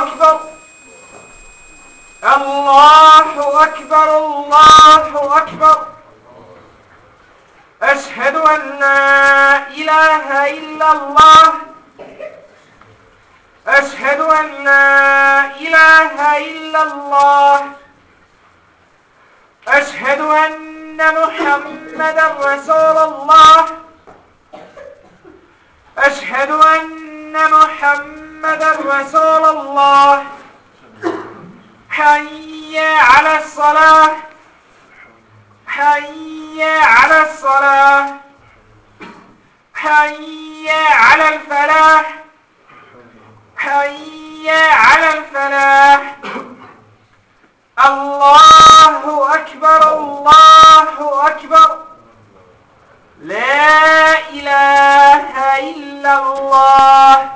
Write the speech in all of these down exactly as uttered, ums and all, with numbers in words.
أكبر الله أكبر الله أكبر أشهد أن لا إله إلا الله أشهد أن لا إله إلا الله أشهد أن محمدا رسول الله أشهد أن محمدا رسول الله حي على الصلاة حي على الصلاة حي على الفلاح حي على الفلاح الله أكبر الله أكبر لا إله إلا الله.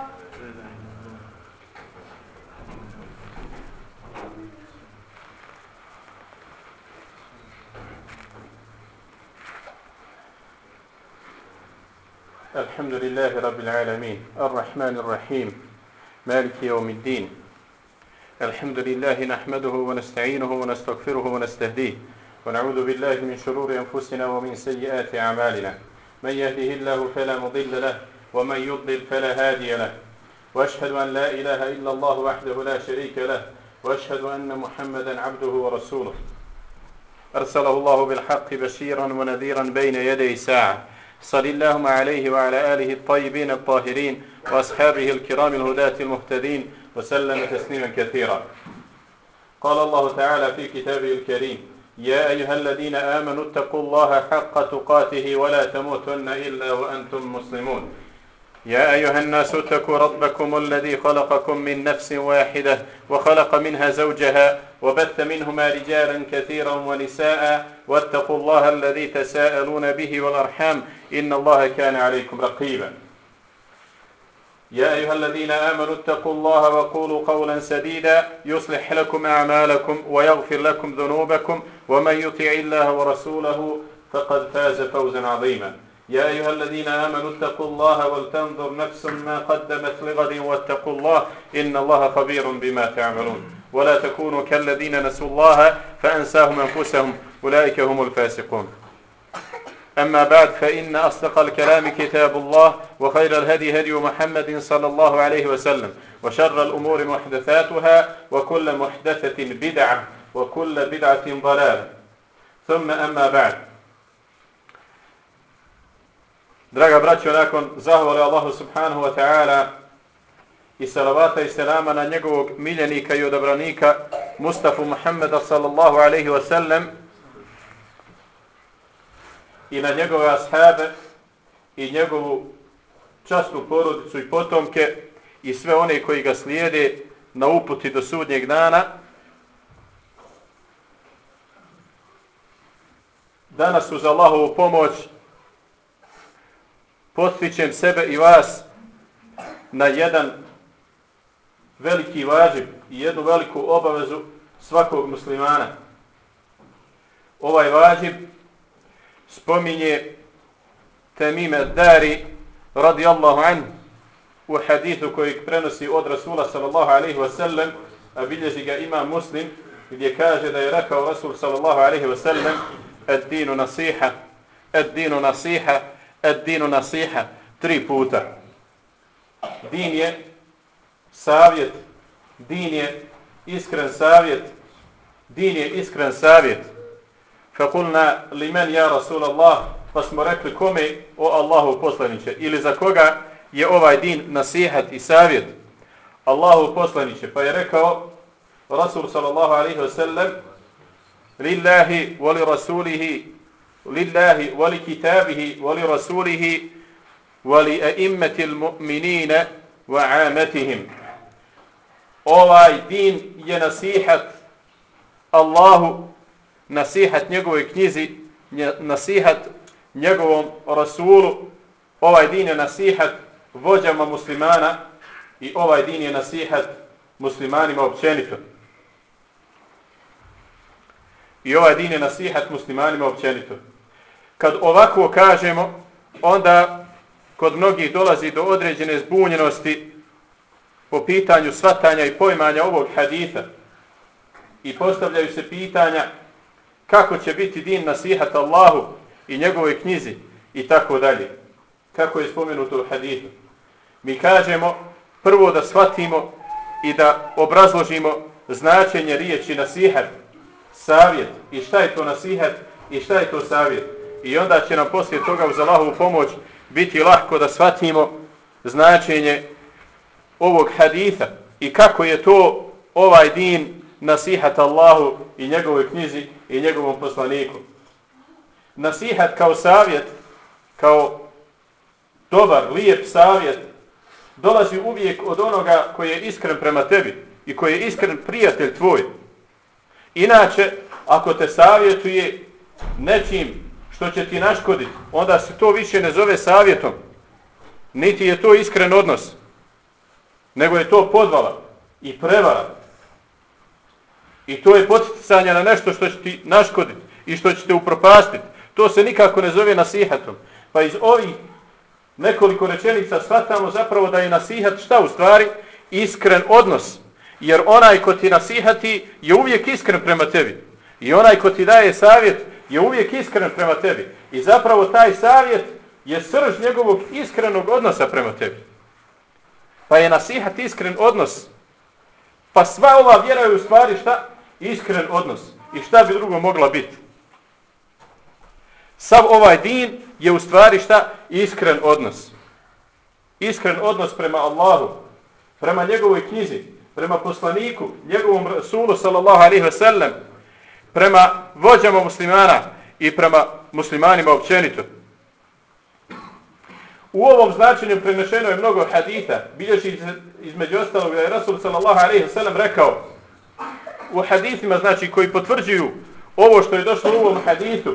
الحمد لله رب العالمين الرحمن الرحيم مالك يوم الدين. الحمد لله نحمده ونستعينه ونستغفره ونستهديه ونعوذ بالله من شرور أنفسنا ومن سيئات أعمالنا. من يهده الله فلا مضل له ومن يضلل فلا هادي له. وأشهد أن لا إله إلا الله وحده لا شريك له وأشهد أن محمدا عبده ورسوله أرسله الله بالحق بشيرا ونذيرا بين يدي ساعة. صل اللهم عليه وعلى آله الطيبين الطاهرين وأصحابه الكرام الهداة المهتدين وسلم تسليما كثيرا. قال الله تعالى في كتابه الكريم: يا أيها الذين آمنوا اتقوا الله حق تقاته ولا تموتن إلا وأنتم مسلمون. يا أيها الناس اتقوا ربكم الذي خلقكم من نفس واحدة وخلق منها زوجها وبث منهما رجالا كثيرا ونساء واتقوا الله الذي تساءلون به والأرحام إن الله كان عليكم رقيبا. يا أيها الذين آمنوا اتقوا الله وقولوا قولا سديدا يصلح لكم أعمالكم ويغفر لكم ذنوبكم ومن يطع الله ورسوله فقد فاز فوزا عظيما. يا أيها الذين آمنوا اتقوا الله ولتنظر نفس ما قدمت لغد واتقوا الله إن الله خبير بما تعملون. ولا تكونوا كالذين نسوا الله فأنساهم أنفسهم أولئك هم الفاسقون. أما بعد، فإن أصدق الكلام كتاب الله وخير الهدي هدي محمد صلى الله عليه وسلم وشر الأمور محدثاتها وكل محدثة بدعة وكل بدعة ضلالة. ثم أما بعد. Draga braćo, nakon zahvale Allahu subhanahu wa ta'ala i salavata i selama na njegovog miljenika i odabranika Mustafa Muhammeda sallallahu alaihi wa sallam i na njegove ashabe i njegovu časnu porodicu i potomke i sve one koji ga slijede na uputi do sudnjeg dana, danas uz Allahovu pomoć postičem sebe i vas na jedan veliki vađib i jednu veliku obavezu svakog muslimana. Ovaj vađib spominje Tamim ad-Dari radijallahu anhu u hadithu kojeg prenosi od Rasula sallallahu alaihi wa sallam, a bilježi ga Imam Muslim, gdje kaže da je rekao Rasul sallallahu alaihi wa sallam: ad-dinu nasiha, ad-dinu nasiha, ad-dinu nasiha, tri puta. Din je savjet, din je iskren savjet, din je iskren savjet. Fakulna limen ja Rasulallah, pa smo rekli kome, o Allahu poslaniće, ili za koga je ovaj din nasihat i savjet? Allahu poslaniće, pa je rekao Rasul sallallahu alaihi wa sallam: lillahi wali rasulihi lillahi wali kitabihi wali rasulihi wali a'immati al-mu'minina wa amatihim. Ovaj din je nasihat Allahu, nasihat njegove knjizi, nasihat njegovom rasulu. Ovaj din je nasihat vođama muslimana i ovaj din je nasihat muslimanima općenito. I ovaj din je nasihat muslimanima općenito. Kad ovako kažemo, onda kod mnogih dolazi do određene zbunjenosti po pitanju shvatanja i poimanja ovog haditha i postavljaju se pitanja kako će biti din nasihat Allahu i njegovoj knjizi i tako dalje. Kako je spomenuto u hadithu. Mi kažemo prvo da shvatimo i da obrazložimo značenje riječi nasihat, savjet i šta je to nasihat i šta je to savjet. I onda će nam poslije toga uz Allahovu pomoć biti lahko da shvatimo značenje ovog haditha i kako je to ovaj din nasihat Allahu i njegovoj knjizi i njegovom poslaniku. Nasihat kao savjet, kao dobar, lijep savjet, dolazi uvijek od onoga koji je iskren prema tebi i koji je iskren prijatelj tvoj. Inače, ako te savjetuje nečim što će ti naškoditi, onda se to više ne zove savjetom. Niti je to iskren odnos, nego je to podvala i prevara. I to je poticanje na nešto što će ti naškoditi i što će te upropastiti. To se nikako ne zove nasihatom. Pa iz ovih nekoliko rečenica shvatamo zapravo da je nasihat šta u stvari? Iskren odnos. Jer onaj ko ti nasihati je uvijek iskren prema tebi. I onaj ko ti daje savjet je uvijek iskren prema tebi. I zapravo taj savjet je srž njegovog iskrenog odnosa prema tebi. Pa je nasihat iskren odnos. Pa sva ova vjera je u stvari šta? Iskren odnos. I šta bi drugo mogla biti? Sav ovaj din je u stvari šta? Iskren odnos. Iskren odnos prema Allahu, prema njegovoj knjizi, prema poslaniku, njegovom Rasulu sallallahu alejhi ve sellem, prema vođama muslimana i prema muslimanima općenito. U ovom značenju prenešeno je mnogo haditha. Bilježi između ostalog da je Rasul sallallahu alejhi ve sellem rekao u hadithima, znači koji potvrđuju ovo što je došlo u ovom hadithu,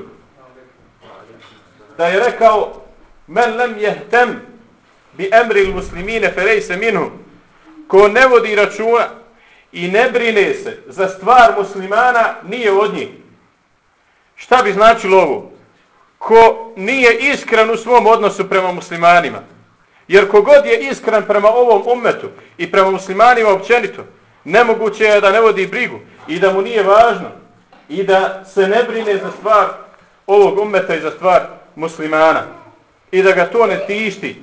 da je rekao men lem jehtem bi emri muslimine felejse minhum, ko ne vodi računa i ne brine se za stvar muslimana, nije od njih. Šta bi značilo ovo? Ko nije iskren u svom odnosu prema muslimanima. Jer kogod je iskren prema ovom ummetu i prema muslimanima općenito, nemoguće je da ne vodi brigu i da mu nije važno i da se ne brine za stvar ovog ummeta i za stvar muslimana i da ga to ne tišti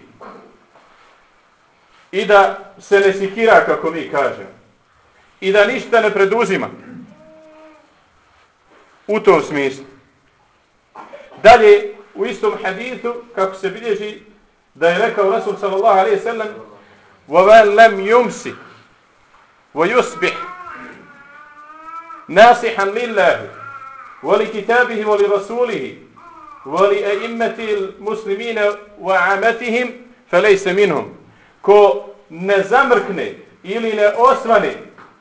i da se ne sikira, kako mi kažemo, i da ništa ne preduzima u tom smislu. Dalje u istom hadithu, kako se bilježi, da je rekao Rasul sallallahu alejhi ve sellem وَمَنْ لَمْ يُمْسِ وَيُصْبِحْ نَاصِحًا لِلَّهِ وَلِكِتَابِهِ وَلِرَسُولِهِ وَلِأَئِمَّةِ الْمُسْلِمِينَ وَعَامَتِهِمْ فَلَيْسَ مِنْهُمْ. Ko ne zamrkne ili ne osvane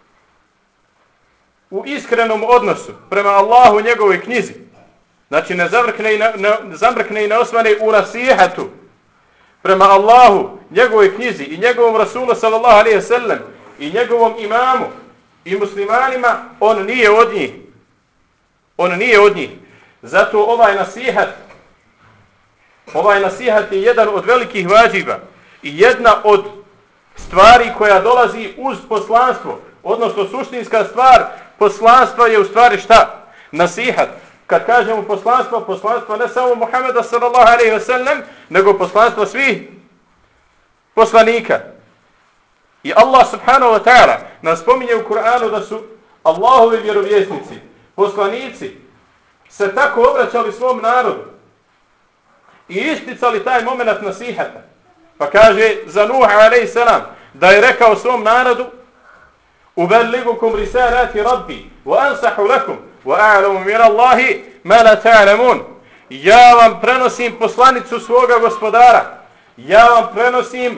u iskrenom odnosu prema Allahu i njegovoj knjizi, znači ne zamrkne i ne, ne, zamrkne i ne osvane u nasihatu prema Allahu, njegovoj knjizi i njegovom Rasulu sallallahu alejhi ve sellem i njegovom imamu i muslimanima, on nije od njih. On nije od njih. Zato ovaj nasihat, ovaj nasihat je jedan od velikih vađiba i jedna od stvari koja dolazi uz poslanstvo, odnosno suštinska stvar poslanstva je u stvari šta? Nasihat. Kad kažemo poslanstvo, poslanstvo ne samo Muhameda sallallahu alejhi ve sellem, nego poslanstvo svih poslanika. I Allah subhanahu wa ta'ala nas spominje u Kur'anu da su Allahovi vjerovjesnici, poslanici, se tako obraćali svom narodu i isticali taj moment nasihata. Pa kaže za Nuh alejhi selam da je rekao svom narodu ubelligukum risalati rabbi wa ansahu lakum wa a'lamu min Allahi ma la ta'lamun. Ja vam prenosim poslanicu svoga gospodara. Ja vam prenosim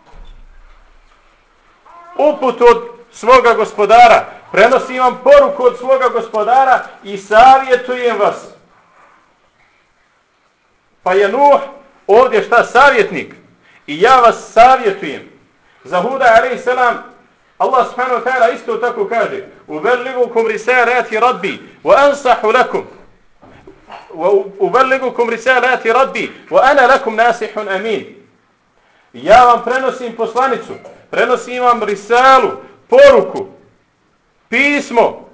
uput od svoga gospodara. Prenosim vam poruku od svoga gospodara i savjetujem vas. Pa je Nuh ovdje šta? Savjetnik. I ja vas savjetujem. Za Huda alejhi selam Allah subhanahu wa ta'ala isto tako kaže ubelligukum risalati rabbi wa ansahu lakum wa ubelligukum risalati rabbi wa ana lakum nasihun amin. Ja vam prenosim poslanicu prenosim vam risalu, poruku, pismo,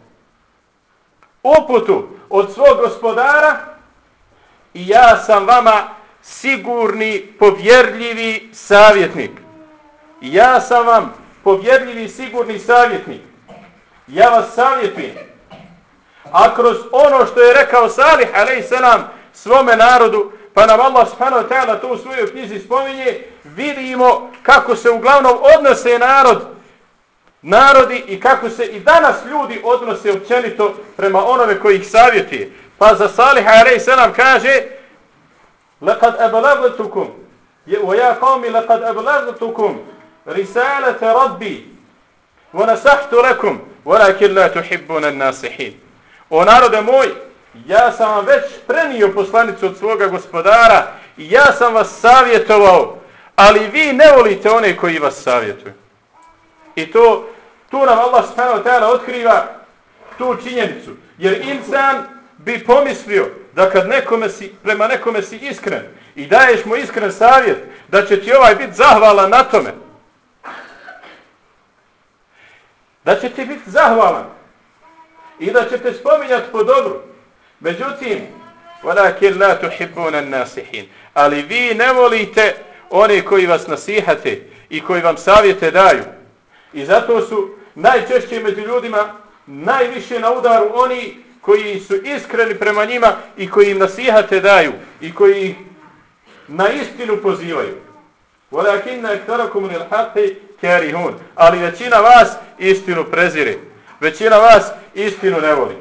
uputu od svog gospodara i ja sam vama sigurni, povjerljivi savjetnik. Ja sam vam povjerljivi, sigurni savjetnik. Ja vas savjetujem. A kroz ono što je rekao Salih alejselam svome narodu, pa nam Allah subhanahu wa ta'ala to u svojoj knjizi spominje, vidimo kako se uglavnom odnose narod, narodi i kako se i danas ljudi odnose općenito prema onome koji ih savjetuje. Pa za Salih alejselam kaže: "Laqad ablagtukum wa ya qawmi laqad ablagtukum risalata rabbi wa nasahtu lakum walakin la tuhibbuna an-nasihin." O narode moj, ja sam vam već prenio poslanicu od svoga gospodara i ja sam vas savjetovao, ali vi ne volite one koji vas savjetuju. I to, tu nam Allah subhanahu wa ta'ala otkriva tu činjenicu. Jer insan bi pomislio da kad nekome si, prema nekome si iskren i daješ mu iskren savjet, da će ti ovaj biti zahvalan na tome. Da će ti biti zahvalan i da će te spominjati po dobru. Međutim, وَلَكِنْ لَا تُحِبُّونَ النَّاسِحِينَ, ali vi ne volite one koji vas nasihate i koji vam savjete daju. I zato su najčešće među ljudima najviše na udaru oni koji su iskreni prema njima i koji im nasihate daju i koji ih na istinu pozivaju. وَلَكِنَّ أَكْثَرَكُمْ لِلْحَقِّ كَارِهُونَ, ali većina vas istinu prezire. Većina vas istinu ne voli.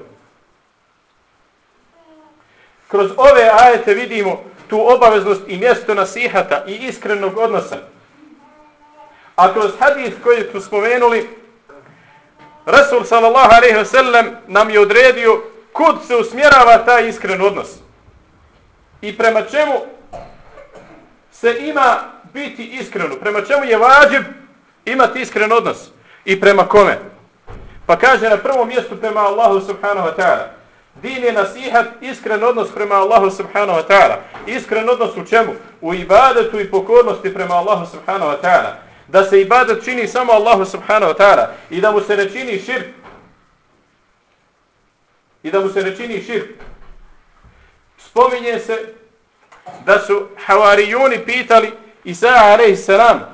Kroz ove ajete vidimo tu obaveznost i mjesto nasihata i iskrenog odnosa. A kroz hadis koji smo spomenuli, Rasul sallallahu alejhi ve sellem nam je odredio kud se usmjerava taj iskren odnos i prema čemu se ima biti iskreno, prema čemu je vađib imati iskren odnos i prema kome. Pa kaže na prvom mjestu prema Allahu subhanahu wa ta'ala. Din je nasihat, iskren odnos prema Allahu subhanahu wa ta'ala. Iskren odnos u čemu? U ibadetu i pokornosti prema Allahu subhanahu wa ta'ala. Da se ibadet čini samo Allahu subhanahu wa ta'ala i da mu se ne čini širk. I da mu se ne čini širk. Spominje se da su havarijuni pitali Isa alejhi salam: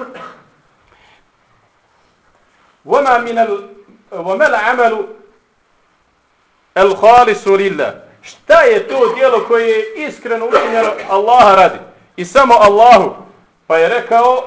وَمَا مِنَ ال وَمَا الْعَمَلُ الْخَالِصُ لِلَّهِ, šta je to djelo koje je iskreno učinjeno Allaha radi i samo Allahu? Pa je rekao: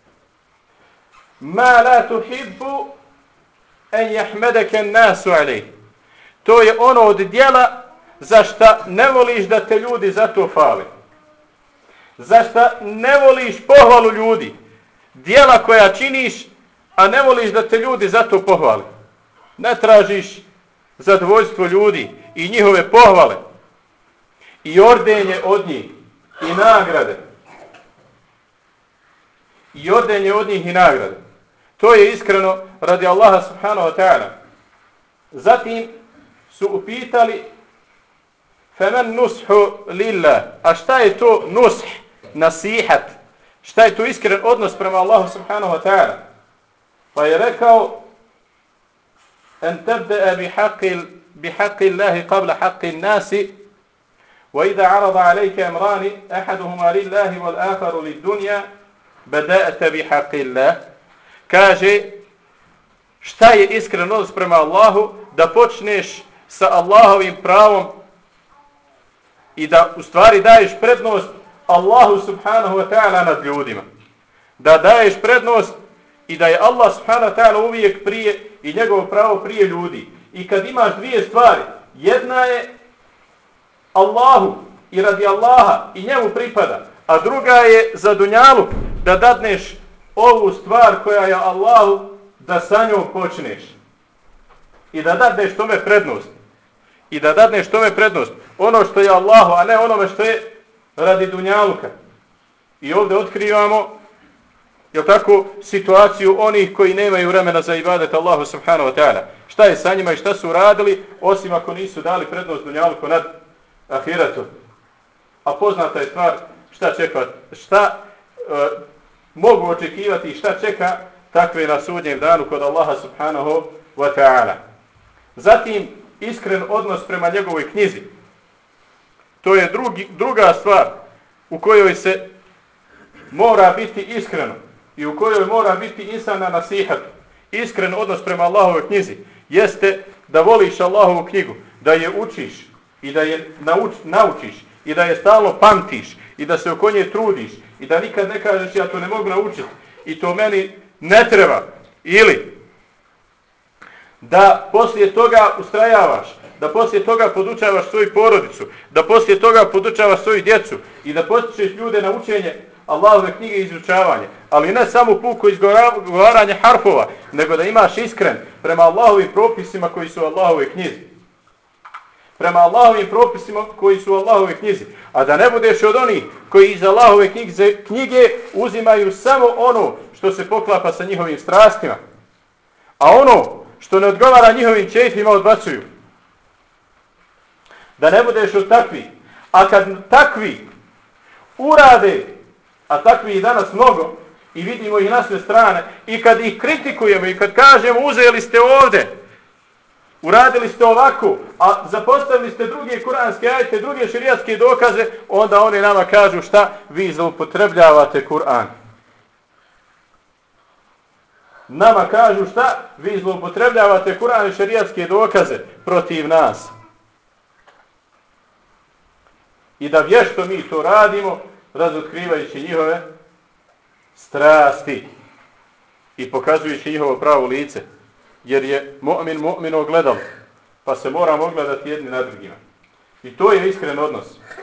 مَا لَا تُحِبُّ أَنْ يَحْمَدَكَ النَّاسُ عَلَيْهِ, to je ono od djela za šta ne voliš da te ljudi za to fale, za šta ne voliš pohvalu ljudi, djela koja činiš a ne voliš da te ljudi za to pohvale. Ne tražiš zadovoljstvo ljudi i njihove pohvale i ordenje od njih i nagrade. I ordenje od njih i nagrade. To je iskreno radi Allaha subhanahu wa ta'ala. Zatim su upitali: فَمَنْ نُسْحُ لِلَّهِ, a šta je to nush, nasihat? Šta je to iskren odnos prema Allahu subhanahu wa ta'ala? Pa je rekao: أن تبدأ بحق بحق الله قبل حق الناس وإذا عرض عليك أمران أحدهما لله والآخر للدنيا بدأت بحق الله. Kaže, šta je iskren odnos prema Allahu? Da počneš sa Allahovim pravom i da u stvari daješ prednost Allahu subhanahu wa ta'ala nad ljudima. Da daješ prednost i da je Allah subhanahu wa ta'ala uvijek prije i njegovo pravo prije ljudi. I kad imaš dvije stvari, jedna je Allahu i radi Allaha i njemu pripada, a druga je za dunjalu, da dadneš ovu stvar koja je Allahu, da sa njom počneš. I da dadneš tome prednost. I da dadneš tome prednost. Ono što je Allahu, a ne onome što je radi dunjaluka. I ovdje otkrivamo, jel tako, situaciju onih koji nemaju vremena za ibadet Allahu subhanahu wa ta'ala. Šta je sa njima i šta su radili, osim ako nisu dali prednost dunjaluku nad ahiretu. A poznata je stvar šta čeka, šta uh, mogu očekivati i šta čeka takve na sudnjem danu kod Allaha subhanahu wa ta'ala. Zatim, iskren odnos prema njegovoj knjizi. To je drugi, druga stvar u kojoj se mora biti iskreno i u kojoj mora biti insan na nasihatu. Iskren odnos prema Allahovoj knjizi jeste da voliš Allahovu knjigu, da je učiš i da je nauč, naučiš i da je stalno pamtiš i da se oko nje trudiš i da nikad ne kažeš ja to ne mogu naučiti i to meni ne treba. Ili da poslije toga ustrajavaš, da poslije toga podučavaš svoju porodicu, da poslije toga podučavaš svoju djecu i da potičeš ljude na učenje Allahove knjige i izučavanje, ali ne samo puko izgovaranje harfova, nego da imaš iskren prema Allahovim propisima koji su u Allahovoj knjizi. Prema Allahovim propisima koji su u Allahovoj knjizi. A da ne budeš od onih koji iz Allahove knjige, knjige uzimaju samo ono što se poklapa sa njihovim strastima. A ono što ne odgovara njihovim čefima odbacuju. Da ne budeš od takvih. A kad takvi urade, a takvi i danas mnogo, i vidimo ih na sve strane, i kad ih kritikujemo, i kad kažemo uzeli ste ovde, uradili ste ovako, a zapostavili ste druge kuranske ajete, druge šerijatske dokaze, onda oni nama kažu šta? Vi zloupotrebljavate Kur'an. Nama kažu šta? Vi zloupotrebljavate Kur'an i šerijatske dokaze protiv nas. I da vješto mi to radimo, razotkrivajući njihove strasti i pokazujući njihovo pravo lice. Jer je mu'min mu'mino gledal, pa se moramo ogledati jedni na drugima. I to je iskren odnos.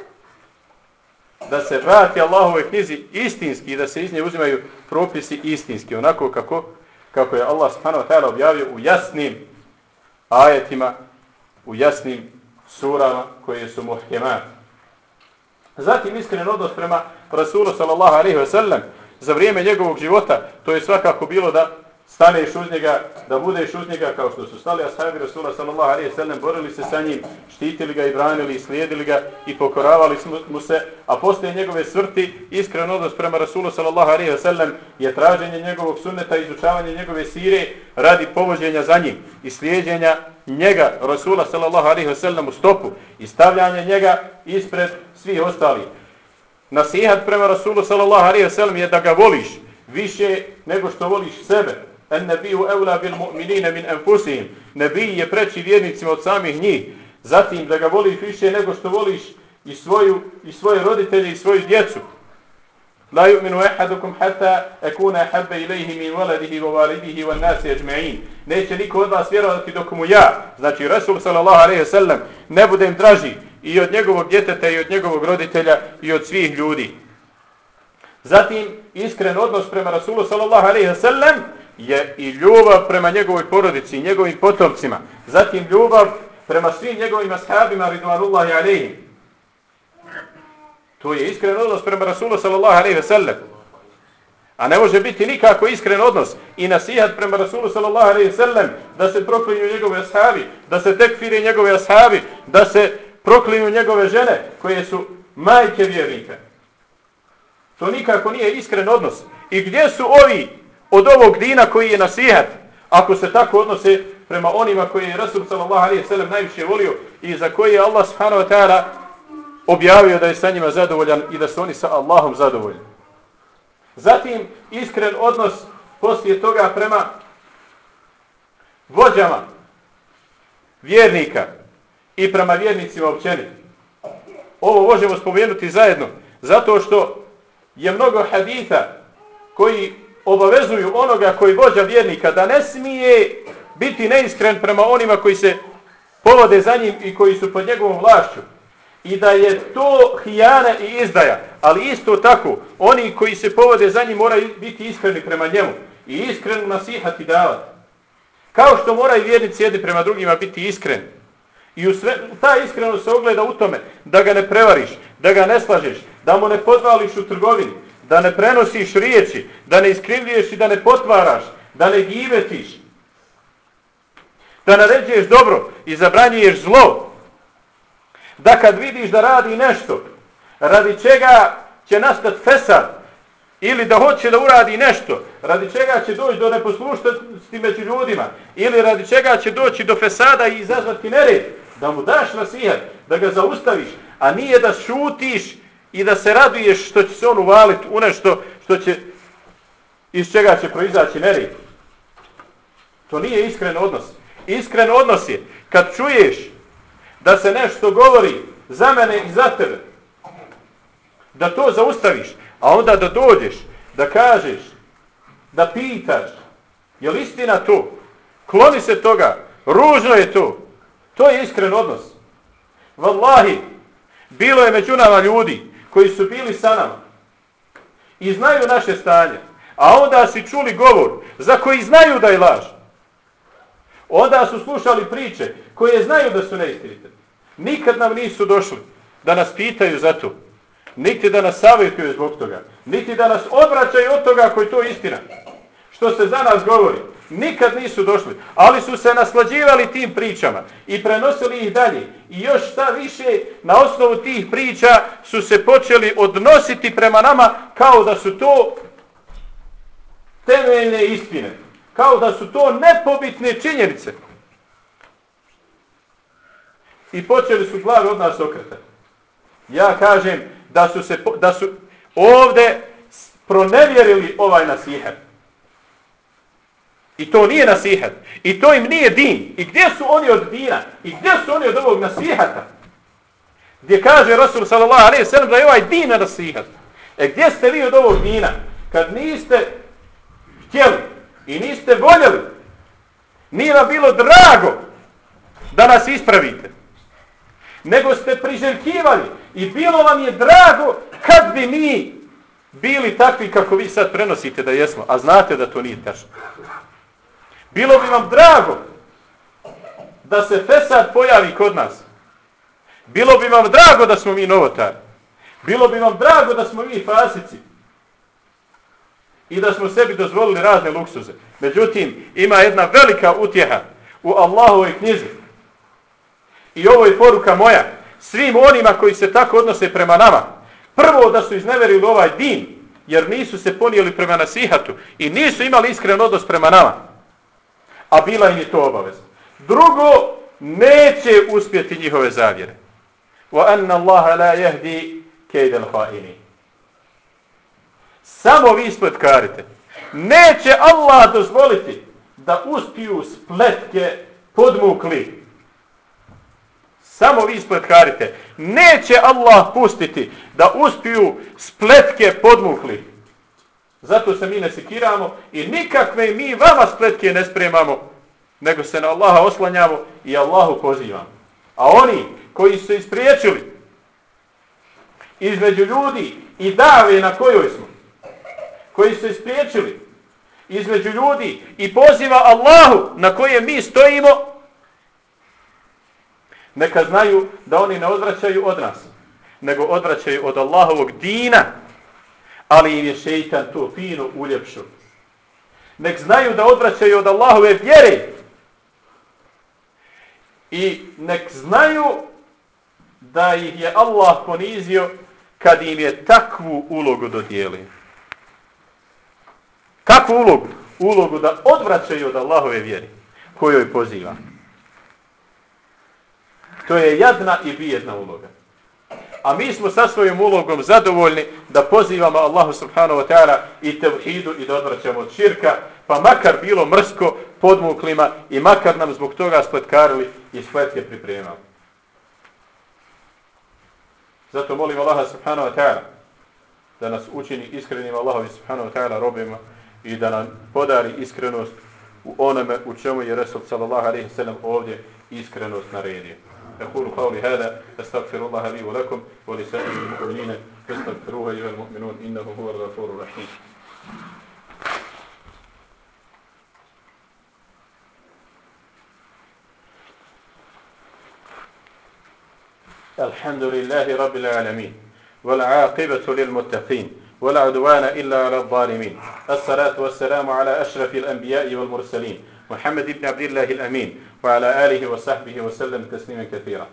Da se vrati Allahove knjizi istinski i da se iz nje uzimaju propisi istinski, onako kako, kako je Allah subhanahu wa ta'ala objavio u jasnim ajetima, u jasnim surama koje su muhkemat. Zatim iskren odnos prema Rasulu sallallahu alejhi ve sellem za vrijeme njegovog života, to je svakako bilo da staneš uz njega, da budeš uz njega kao što su stali ashabi Rasula sallallahu alejhi ve sellem, borili se sa njim, štitili ga i branili, slijedili ga i pokoravali mu se, a poslije njegove smrti iskren odnos prema Rasulu sallallahu alejhi ve sellem je traženje njegovog sunneta, izučavanje njegove sire radi povođenja za njim i slijeđenja njega, Rasula sallallahu alejhi ve sellem, u stopu i stavljanje njega ispred svih ostalih. Nasihat prema Rasulu sallallahu alejhi ve sellem je da ga voliš više nego što voliš sebe. En nebiju evla bil mu'minine min enfusihim. Nebij je preči vjernicima od samih njih. Zatim da ga voliš više nego što voliš i, svoju, i svoje roditelje i svoju djecu. La yu'minu ahadukum hatta akuna habba ilayhi min waladihi wa walidihi wan nasi ajma'in. Neće niko od vas vjerovati dok mu ja, znači Rasul sallallahu alejhi ve sellem, ne budem draži i od njegovog djeteta i od njegovog roditelja i od svih ljudi. Zatim iskren odnos prema Rasulu sallallahu alejhi ve sellem je i ljubav prema njegovoj porodici i njegovim potomcima. Zatim ljubav prema svim njegovim ashabima ridvanullahi alejhim. To je iskren odnos prema Rasulu sallallahu alejhi ve sellem. A ne može biti nikako iskren odnos i nasihat prema Rasulu sallallahu alejhi ve sellem da se proklinju njegove ashabi, da se tekfire njegove ashabi, da se proklinju njegove žene koje su majke vjernika. To nikako nije iskren odnos. I gdje su ovi od ovog dina koji je nasihat, ako se tako odnose prema onima koji je Rasul sallallahu alejhi ve sellem najviše volio i za koje je Allah subhanahu wa ta'ala objavio da je sa njima zadovoljan i da su oni sa Allahom zadovoljni. Zatim iskren odnos poslije toga prema vođama vjernika i prema vjernicima općenito. Ovo možemo spomenuti zajedno zato što je mnogo haditha koji obavezuju onoga koji vođa vjernika da ne smije biti neiskren prema onima koji se povode za njim i koji su pod njegovom vlašću. I da je to hijana i izdaja, ali isto tako oni koji se povode za njim moraju biti iskreni prema njemu i iskreno nasihati davati. Kao što moraju vjernici jedni prema drugima biti iskreni. I u sve, ta iskrenost se ogleda u tome da ga ne prevariš, da ga ne slažeš, da mu ne podvališ u trgovini, da ne prenosiš riječi, da ne iskrivljuješ i da ne potvaraš, da ne gibetiš, da naređuješ dobro i zabranjuješ zlo. Da kad vidiš da radi nešto radi čega će nastati fesad ili da hoće da uradi nešto, radi čega će doći do neposlušnosti među ljudima, ili radi čega će doći do fesada i izazvati nered, da mu daš nasihat, da ga zaustaviš, a nije da šutiš i da se raduješ što će se on uvaliti u nešto što će, iz čega će proizaći nered. To nije iskren odnos. Iskren odnos je kad čuješ da se nešto govori za mene i za tebe, da to zaustaviš, a onda da dođeš, da kažeš, da pitaš, je li istina to? Kloni se toga, ružno je to. To je iskren odnos. Wallahi, bilo je među nama ljudi koji su bili sa nama i znaju naše stanje, a onda si čuli govor za koji znaju da je laž. Onda su slušali priče koje znaju da su neistinite. Nikad nam nisu došli da nas pitaju za to, niti da nas savjetuju zbog toga, niti da nas odvraćaju od toga koji to istina. Što se za nas govori, nikad nisu došli, ali su se naslađivali tim pričama i prenosili ih dalje. I još šta više, na osnovu tih priča su se počeli odnositi prema nama kao da su to temeljne istine, kao da su to nepobitne činjenice. I počeli su glave od nas okretati. Ja kažem da su, se, da su ovdje pronevjerili ovaj nasihat. I to nije nasihat. I to im nije din. I gdje su oni od dina? I gdje su oni od ovog nasihata? Gdje kaže Rasul sallallahu alejhi ve sellem da je ovaj din nasihat. E gdje ste vi od ovog dina? Kad niste htjeli i niste voljeli, nije vam bilo drago da nas ispravite, nego ste priželjkivali i bilo vam je drago kad bi mi bili takvi kako vi sad prenosite da jesmo, a znate da to nije tačno. Bilo bi vam drago da se fesad pojavi kod nas. Bilo bi vam drago da smo mi novotari. Bilo bi vam drago da smo mi fasici i da smo sebi dozvolili razne luksuze. Međutim, ima jedna velika utjeha u Allahovoj knjizi. I ovo je poruka moja svim onima koji se tako odnose prema nama. Prvo, da su izneverili ovaj din, jer nisu se ponijeli prema nasihatu i nisu imali iskren odnos prema nama. A bila im je to obaveza. Drugo, neće uspjeti njihove zavjere. وَأَنَّ اللَّهَ لَا يَهْدِي كَيْدَ الْخَائِنِينَ. Samo vi spletkarite. Neće Allah dozvoliti da uspiju spletke podmukli. Samo vi spletkarite. Neće Allah pustiti da uspiju spletke podmukli. Zato se mi ne sekiramo i nikakve mi vama spletke ne spremamo, nego se na Allaha oslanjamo i Allahu pozivamo. A oni koji su se ispriječili između ljudi i dave na kojoj smo, koji su se ispriječili između ljudi i poziva Allahu na koje mi stojimo, neka znaju da oni ne odvraćaju od nas, nego odvraćaju od Allahovog dina, ali im je šejtan to fino uljepšao. Nek znaju da odvraćaju od Allahove vjere i nek znaju da ih je Allah ponizio kad im je takvu ulogu dodijelio. Kakvu ulogu? Ulogu da odvraćaju od Allahove vjere kojoj poziva. To je jadna i bijedna uloga. A mi smo sa svojom ulogom zadovoljni da pozivamo Allahu subhanahu wa ta'ala i tevhidu i da odvraćamo od širka, pa makar bilo mrsko podmuklima i makar nam zbog toga spletkarili i spletke pripremali. Zato molim Allaha subhanahu wa ta'ala da nas učini iskrenim Allahovi subhanahu wa ta'ala robima i da nam podari iskrenost u onome u čemu je Resul sallallahu alejhi ve sellem ovdje iskrenost naredio. أقول قولي هذا أستغفر الله لي ولكم ولسائر المؤمنين فاستغفروه أيها المؤمنون إنه هو الغفور الرحيم. الحمد لله رب العالمين والعاقبة للمتقين ولا عدوان إلا على الظالمين. الصلاة والسلام على أشرف الأنبياء والمرسلين محمد بن عبد الله الأمين وعلى آله وصحبه وسلم تسليما كثيرا.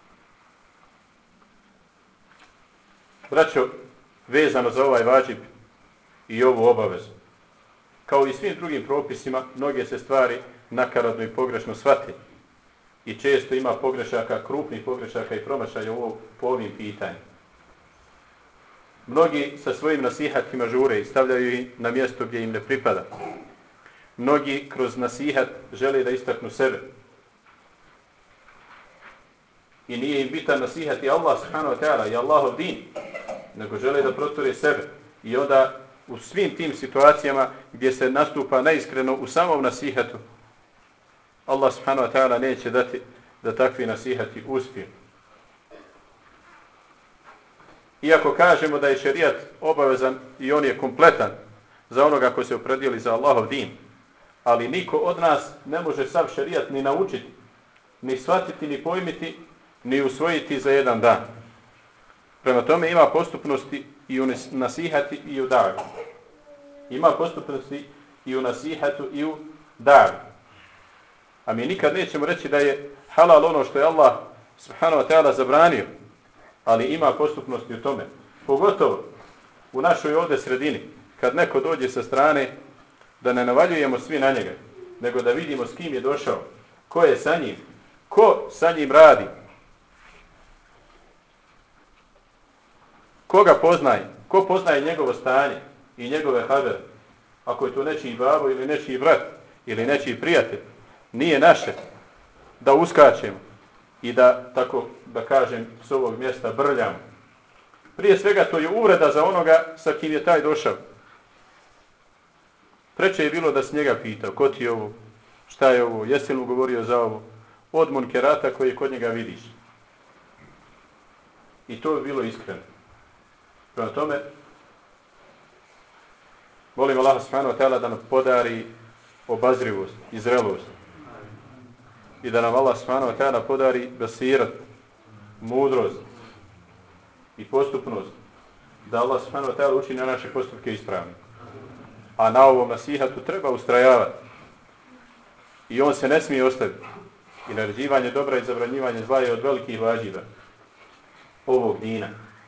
Braćo, vezano za ovaj vađib i ovu obavezu. Kao i svim drugim propisima, mnoge se stvari nakaradno i pogrešno shvate. I često ima pogrešaka, krupnih pogrešaka i promašaja u po ovim pitanjima. Mnogi sa svojim nasihatima žure i stavljaju ih na mjesto gdje im ne pripada. Mnogi kroz nasihat žele da istaknu sebe. I nije im bitan nasihat i Allah subhanahu wa ta'ala i Allahov din, nego žele da proture sebe. I onda u svim tim situacijama gdje se nastupa neiskreno u samom nasihatu, Allah subhanahu wa ta'ala neće dati da takvi nasihati uspiju. Iako kažemo da je šerijat obavezan i on je kompletan za onoga ko se opredijeli za Allahov din, ali niko od nas ne može sav šerijat ni naučiti, ni shvatiti, ni pojmiti, ni usvojiti za jedan dan. Prema tome ima postupnosti i u nasihati i u davi. Ima postupnosti i u nasihatu i u davi. A mi nikad nećemo reći da je halal ono što je Allah subhanahu wa ta'ala zabranio, ali ima postupnosti u tome. Pogotovo u našoj ovdje sredini, kad neko dođe sa strane, da ne navaljujemo svi na njega, nego da vidimo s kim je došao, ko je sa njim, ko sa njim radi, koga poznaje, ko poznaje njegovo stanje i njegove habere. Ako je to nečiji babo ili nečiji brat ili nečiji prijatelj, nije naše da uskačemo i da, tako da kažem, s ovog mjesta brljamo. Prije svega to je uvreda za onoga sa kim je taj došao. Preče je bilo da s njega pitao, ko ti je ovo, šta je ovo, jesi li mu govorio za ovo, od munkerata koji kod njega vidiš. I to je bilo iskreno. Prema tome, molim Allah subhanahu wa ta'ala da nam podari obazrivost i zrelost. I da nam Allah subhanahu wa ta'ala podari basirat, mudrost i postupnost. Da Allah subhanahu wa ta'ala učini na naše postupke ispravne. A na ovom nasihatu treba ustrajavati. I on se ne smije ostaviti. I naređivanje dobra i zabranjivanje zla je od velikih vađiva ovog dina.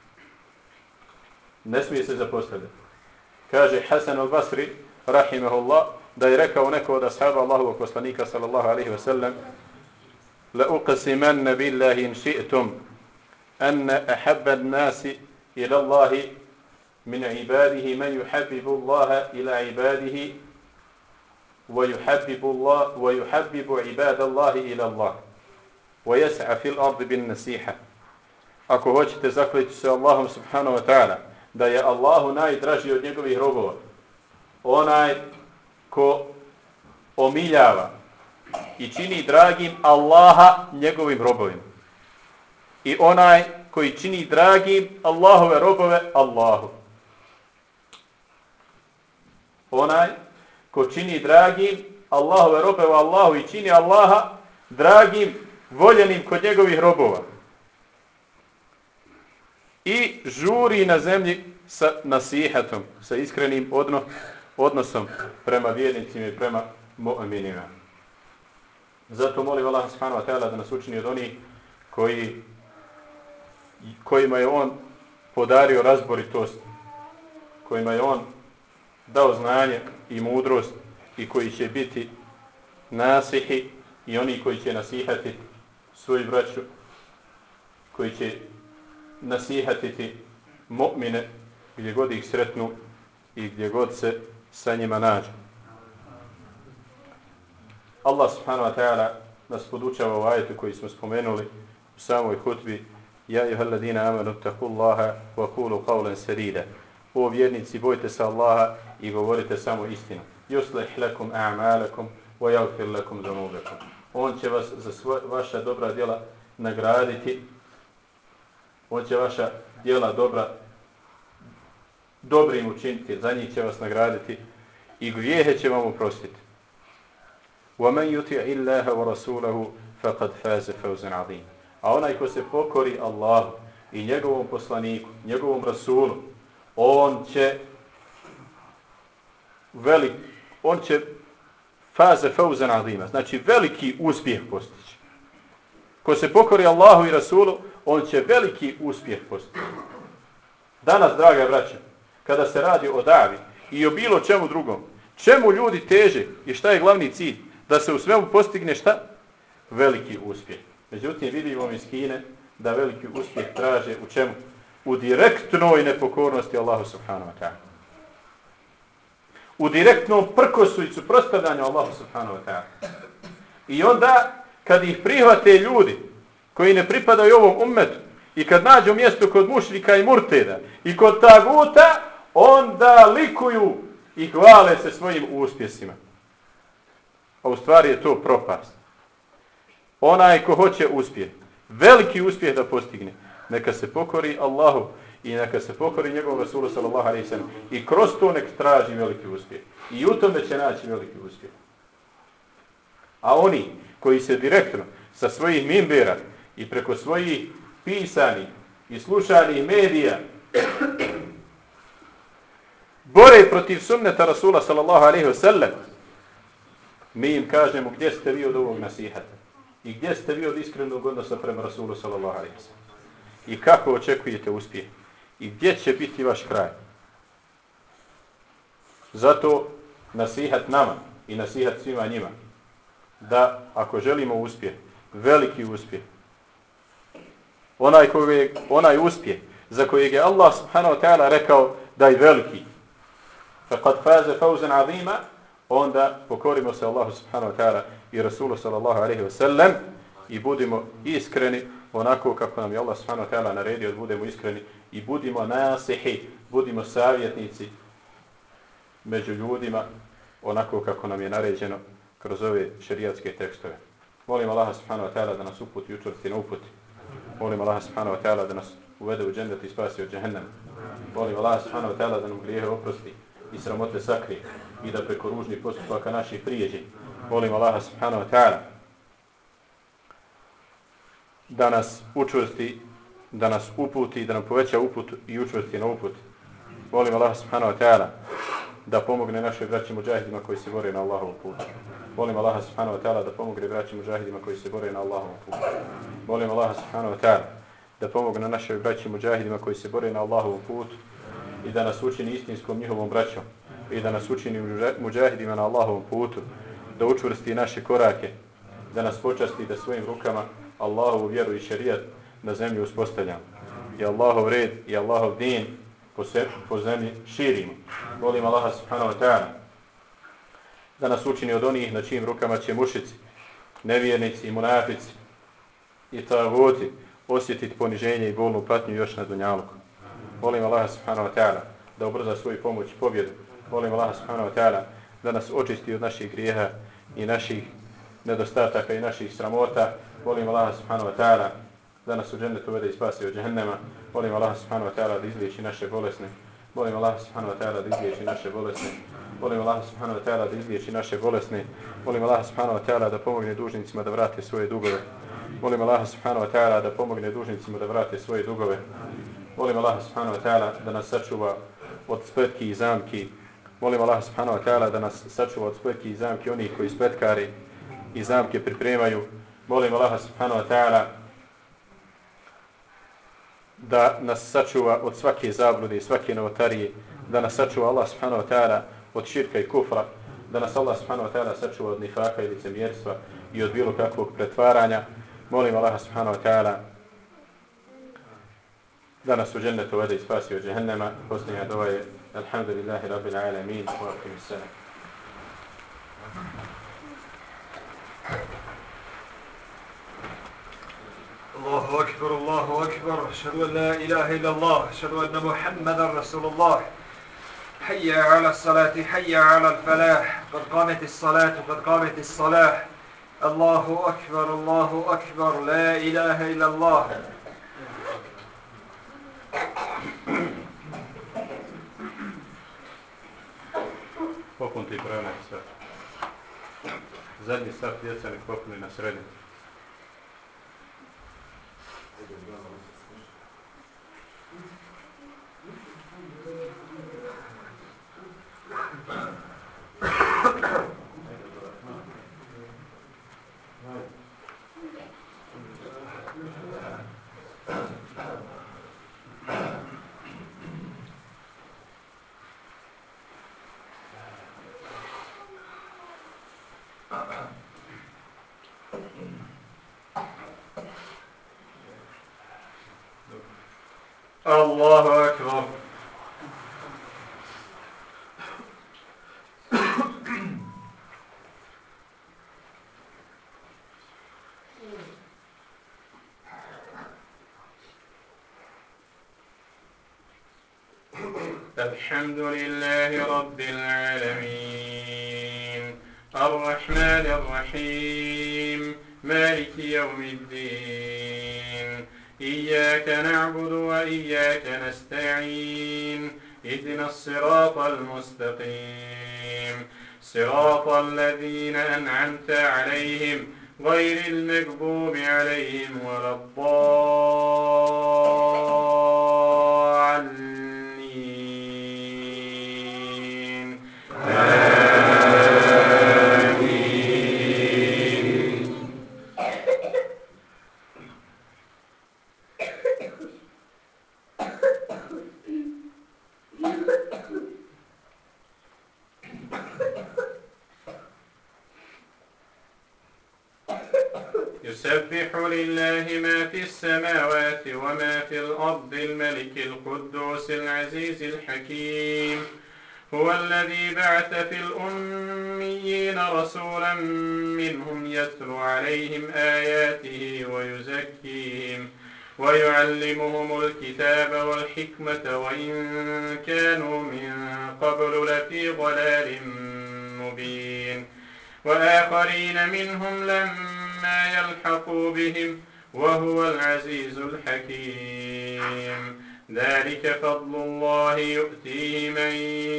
Ne smije se zapostavljati. Kaže Hasan al-Basri, rahimahullah, da je rekao neko od ashaba Allahovog poslanika, sallallahu alaihi wa sallam, la uqasimanna billahi in ši'tum, anna ahabba an-nasi ila Allahi min ibadihi man yuhabbibu Allaha ila ibadihi wa yuhabbibu Allah wa yuhabbibu ibadallahi ila Allah wa yas'a fil ardi bin nasiha. Ako hoćete zakletiti se Allahom subhanahu wa ta'ala da je Allahu najdraži od njegovih robova, onaj ko omiljava i čini dragim Allaha njegovim robovima. I onaj koji čini dragim Allahove robove Allahu. Onaj ko čini dragim Allahove robove Allahu i čini Allaha dragim, voljenim kod njegovih robova. I žuri na zemlji sa nasihatom, sa iskrenim odno, odnosom prema vjernicima i prema mu'minima. Zato molim Allah subhanahu wa ta'ala da nas učini od onih koji, kojima je on podario razboritost, kojima je on dao znanje i mudrost i koji će biti nasihi i oni koji će nasihati svoju braću, koji će nasihatiti mu'mine gdje god ih sretnu i gdje god se sa njima nađu. Allah subhanahu wa ta'ala nas podučava u ajetu koji smo spomenuli u samoj hutbi: Ja ayyuhalladhina amanu taqullaha wa qulu qawlan sadida. O vjernici, bojte se Allaha i govorite samo istinu. Yuslih lakum a'malakum wa yaghfir lakum dhunubakum. On će vas za svoj, vaša dobra djela nagraditi. On će vaša djela dobra dobrim učiniti, za njih će vas nagraditi i grijehe će vam oprostiti. وَمَنْ يُطِعِ اللَّهَ وَرَسُولَهُ فَقَدْ فَازَ فَوْزًا عَظِيمًا. A onaj ko se pokori Allahu i njegovom poslaniku, njegovom rasulu, on će velik, on će faze fawzan azima, znači veliki uspjeh postići. Ko se pokori Allahu i rasulu, on će veliki uspjeh postići. Danas, draga braća, kada se radi o davi i o bilo čemu drugom. Čemu ljudi teže i šta je glavni cilj? Da se u svemu postigne šta? Veliki uspjeh. Međutim, vidimo iz Kine da veliki uspjeh traže u čemu? U direktnoj nepokornosti Allahu subhanahu wa ta'ala. U direktnom prkosu i suprotstavljanju Allahu subhanahu wa ta'ala. I onda, kad ih prihvate ljudi koji ne pripadaju ovom ummetu i kad nađu mjesto kod mušrika i murteda i kod taguta, onda likuju i hvale se svojim uspjesima. A u stvari je to propast. Onaj ko hoće uspjeh, veliki uspjeh da postigne, neka se pokori Allahu i neka se pokori njegovom Rasulu sallallahu alejhi ve sellem i kroz to nek traži veliki uspjeh. I u tome će naći veliki uspjeh. A oni koji se direktno sa svojih mimbera i preko svojih pisanih i slušanih medija bore protiv sunneta Rasula sallallahu alejhi ve sellem, mi im kažemo gdje ste vi od ovog nasihata i gdje ste vi od iskrenog odnosa prema Rasulu sallallahu alejhi ve sellem i kako očekujete uspjeh i gdje će biti vaš kraj. Zato nasihat nama i nasihat svima njima da ako želimo uspjeh, veliki uspjeh, onaj, kojeg, onaj uspjeh za kojeg je Allah subhanahu wa ta'ala rekao da je veliki, faqad faze fawzan azima, onda pokorimo se Allahu subhanahu wa ta'ala i Rasulu sallallahu alejhi ve sellem i budimo iskreni onako kako nam je Allah subhanahu wa ta'ala naredio da budemo iskreni i budimo nasihi, budimo savjetnici među ljudima onako kako nam je naređeno kroz ove šerijatske tekstove. Molim Allaha subhanahu wa ta'ala da nas uputi i učvrsti na uputi. Molim Allaha subhanahu wa ta'ala da nas uvede u džennet i spasi od džehennema. Molim Allaha subhanahu wa ta'ala da nam grijehe oprosti i sramote sakrije i da preko ružnih postupaka naših prijeđe. Molim Allaha subhanahu wa ta'ala da nas učvrsti, da nas uputi, da nam poveća uput i učvrsti na uput. Molim Allaha subhanahu wa ta'ala da pomogne našoj braći mudžahidima koji se bore na Allahovom putu. Molim Allaha subhanahu wa ta'ala da pomogne braći mudžahidima koji se bore na Allahovom putu. Molim Allaha subhanahu wa ta'ala da pomogne našoj braći mudžahidima koji se bore na Allahovom putu i da nas učini istinskom njihovom braćom i da nas učini mudžahidima na Allahovom putu, da učvrsti naše korake, da nas počasti da svojim rukama Allahovu vjeru i šerijat na zemlji uspostavljamo. I Allahov red i Allahov din po, se, po zemlji širimo. Molim Allaha subhanahu wa ta'ala da nas učini od onih na čijim rukama će mušici, nevjernici i munafici i taguti osjetiti poniženje i bolnu patnju još na dunjaluku. Molim Allaha subhanahu wa ta'ala da ubrza svoju pomoć i pobjedu. Molim Allaha subhanahu wa ta'ala da nas očisti od naših grijeha i naših nedostataka i naših sramota. Molim Allaha subhanahu wa ta'ala da nas u džennetu uvede i spasi od džehennema. Molim Allaha subhanahu wa ta'ala da izliječi naše bolesne. Molim Allaha subhanahu wa ta'ala da izliječi naše bolesne. Molim Allaha subhanahu wa ta'ala da izliječi naše bolesne. Molim Allaha subhanahu wa ta'ala da pomogne dužnicima da vrate svoje dugove. Molim Allaha subhanahu wa ta'ala da pomogne dužnicima da vrate svoje dugove. Molim Allaha subhanahu wa ta'ala da nas sačuva od spletki i zamki. Molim Allaha subhanahu wa ta'ala da nas sačuva od spletki i zamki onih koji spletkari i zamke pripremaju. Molim Allaha subhanahu wa ta'ala da nas sačuva od svake zablude i svake novotarije, da nas sačuva Allah subhanahu wa ta'ala od širka i kufra, da nas Allah subhanahu wa ta'ala sačuva od nifaka i licemjerstva i od bilo kakvog pretvaranja. Molim Allaha subhanahu wa ta'ala da nas u džennetu uvede i spasi od džehennema. Posljednja dova je alhamdulillahi rabbil alamin wa aqimis salam. الله أكبر الله أكبر أشهد أن لا إله إلا الله أشهد أن محمدا رسول الله حي على الصلاة حي على الفلاح قد قامت الصلاة قد قامت الصلاة الله أكبر الله أكبر لا إله إلا الله. Popunti preonak sat. Zadnji sat djeca nek popuni na sredinu. الله أكبر. الحمد لله رب العالمين الرحمن الرحيم مالك يوم الدين إياك نعبد وإياك نستعين اهدنا الصراط المستقيم صراط الذين أنعمت عليهم غير المغضوب عليهم ولا الضالين آمين. يسبح لله ما في السماوات وما في الأرض الملك القدوس العزيز الحكيم هو الذي بعث في الأميين رسولا منهم يتلو عليهم آياته ويزكيهم ويعلمهم الكتاب والحكمة وإن كانوا من قبل لفي ضلال مبين وآخرين منهم لما يلحقوا بهم وهو العزيز الحكيم ذلك فضل الله يؤتيه من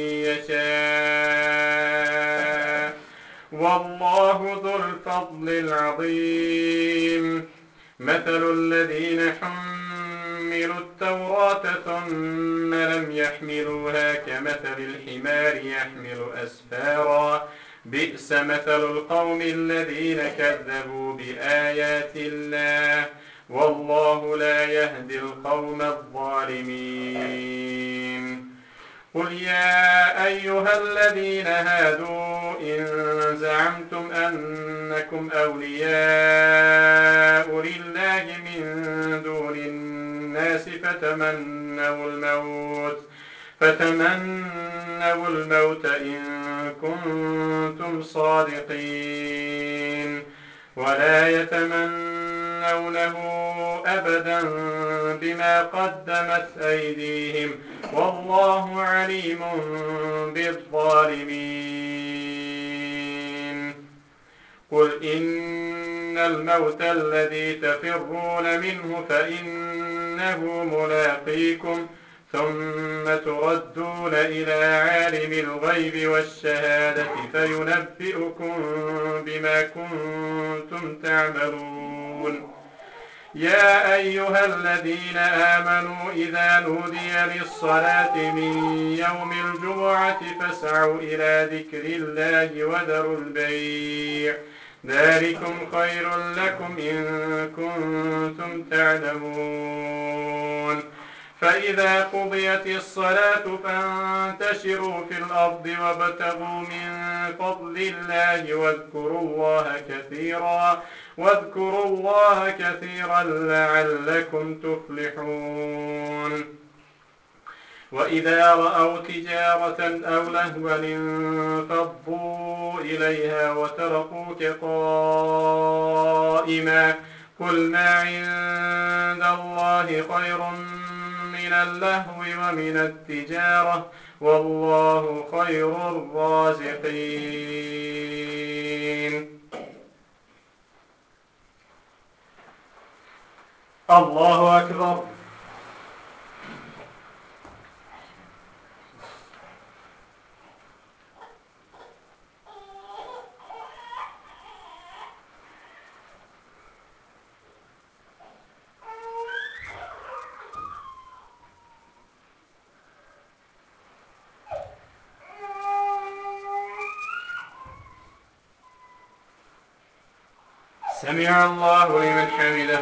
يشاء والله ذو الفضل العظيم مثل الذين حملوا التوراة ثم لم يحملوها كمثل الحمار يحمل أسفارا بئس مثل القوم الذين كذبوا بآيات الله والله لا يهدي القوم الظالمين قل يا أيها الذين هادوا إن زعمتم أنكم أولياء لله من دون الناس فتمنوا الموت فتمنوا الموت إن كنتم صادقين ولا يتمنونه أبدا بما قدمت أيديهم والله عليم بالظالمين قل إن الموت الذي تفرون منه فإنه ملاقيكم ثم تردون إلى عالم الغيب والشهادة فينبئكم بما كنتم تعملون يا أيها الذين آمنوا إذا نودي للصلاة من يوم الجمعة فاسعوا إلى ذكر الله وذروا البيع ذلكم خير لكم إن كنتم تعلمون فإذا قضيت الصلاة فانتشروا في الأرض وابتغوا من فضل الله واذكروا الله كثيرا واذكروا الله كثيرا لعلكم تفلحون وإذا رأوا تجارة أو لهوا انفضوا إليها وتركوك قائما قل ما عند الله خير من اللهو ومن التجارة والله خير الرازقين الله أكبر سمع الله لمن حمده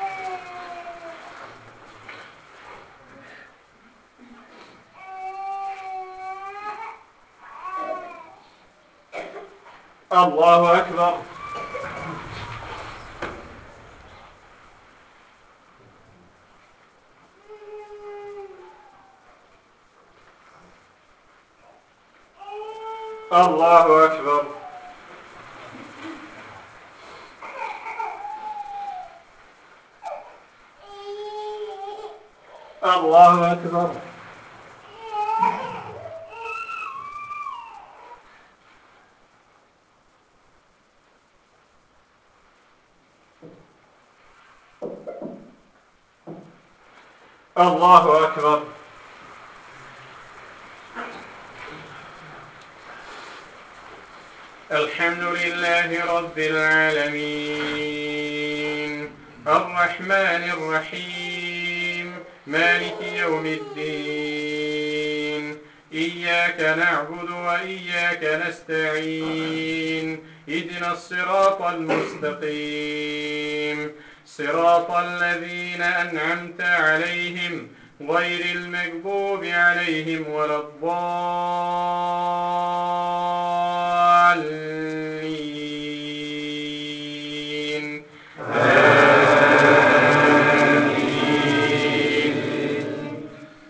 الله أكبر الله أكبر. الله أكبر. الله أكبر. الحمد لله رب العالمين الرحمن الرحيم مالك يوم الدين إياك نعبد وإياك نستعين اهدنا الصراط المستقيم صراط الذين أنعمت عليهم غير المغضوب عليهم ولا الضالين آمين.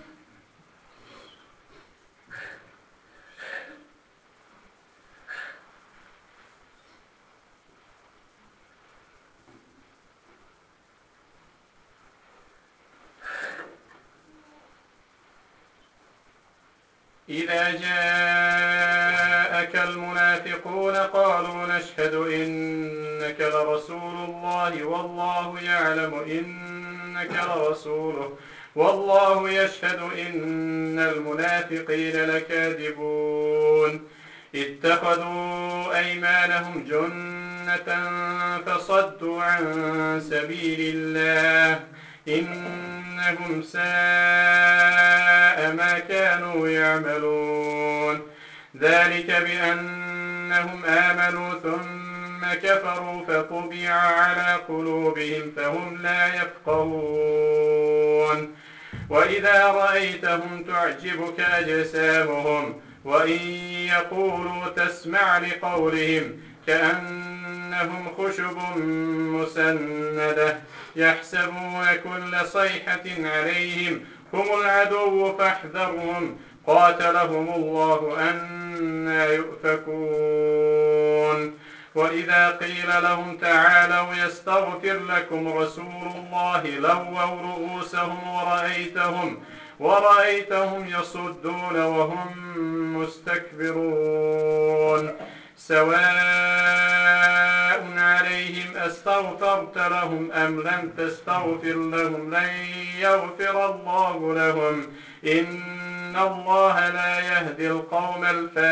إذا جاءك المنافقون قالوا نشهد إنك لرسول الله والله يعلم إنك لرسوله والله يشهد إن المنافقين لكاذبون اتخذوا أيمانهم جنة فصدوا عن سبيل الله إنهم ساء ما كانوا يعملون ذلك بأنهم آمنوا ثم كفروا فطبع على قلوبهم فهم لا يفقهون وإذا رأيتهم تعجبك أجسامهم وإن يقولوا تسمع لقولهم كأنهم خشب مسندة يحسبون كل صيحة عليهم هم العدو فاحذرهم قاتلهم الله أنى يؤفكون وإذا قيل لهم تعالوا يستغفر لكم رسول الله لووا رؤوسهم ورأيتهم ورأيتهم يصدون وهم مستكبرون سواء عليهم أستغفرت لهم أم لم تستغفر لهم لن يغفر الله لهم إن الله لا يهدي القوم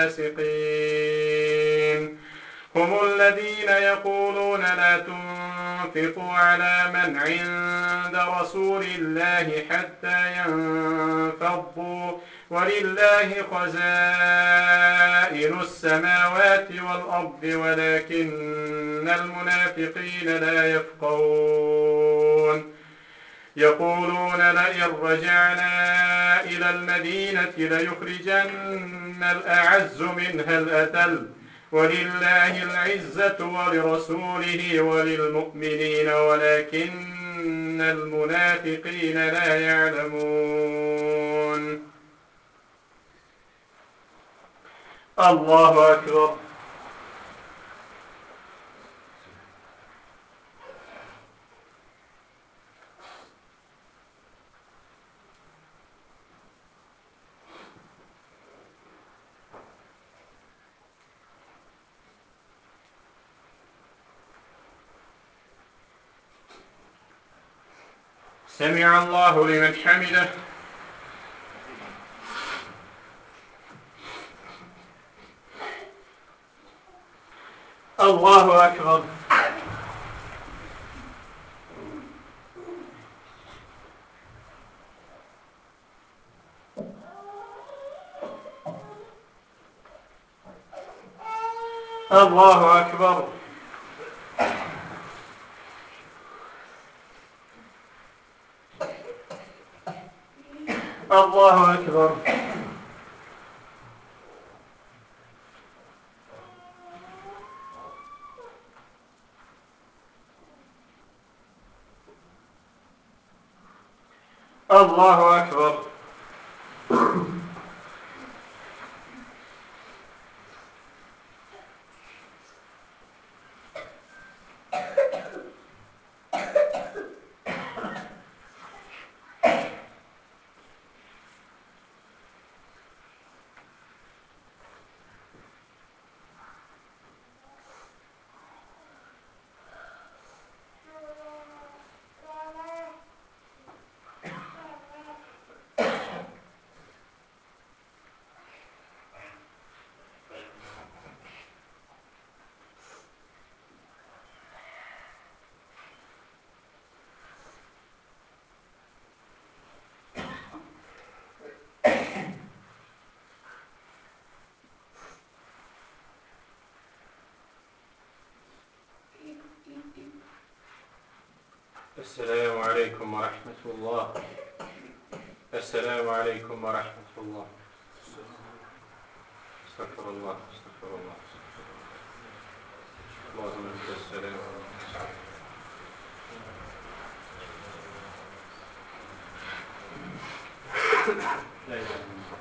الفاسقين هم الذين يقولون لا تنفقوا على من عند رسول الله حتى ينفضوا ولله خزائن السماوات والأرض ولكن المنافقين لا يفقهون يقولون لئن رجعنا إلى المدينة ليخرجن الأعز منها الأذل ولله العزة ولرسوله وللمؤمنين ولكن المنافقين لا يعلمون الله أكبر. سمع الله لمن حمده. الله أكبر. الله أكبر. الله أكبر. الله أكبر. السلام عليكم ورحمة الله. السلام عليكم ورحمة الله. استغفر الله استغفر الله اللهم انت السلام. لا إله إلا الله.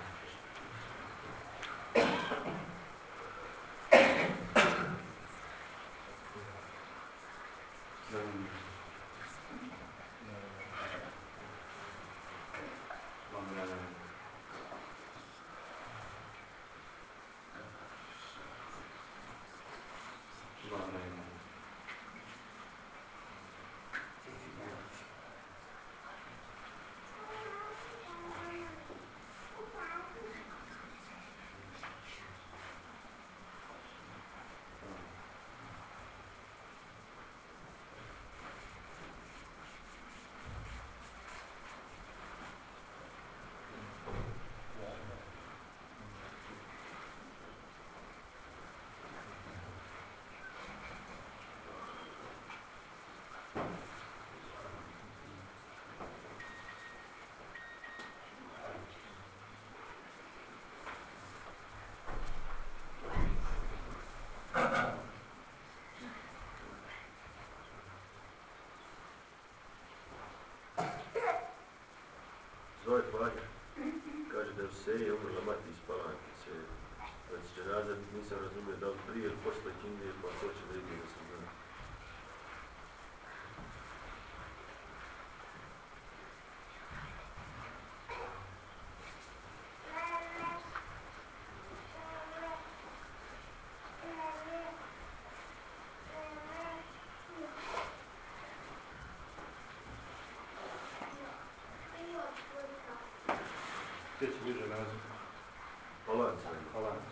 Zove Fahir, kaže da je u seriji umrla mati iz Palanke seriji. Znači dženaza nisam razumio da li prije ili posle Kindije, pa to će da ide da se zna. Gdje će bliže naziv? Palanca. Palanca.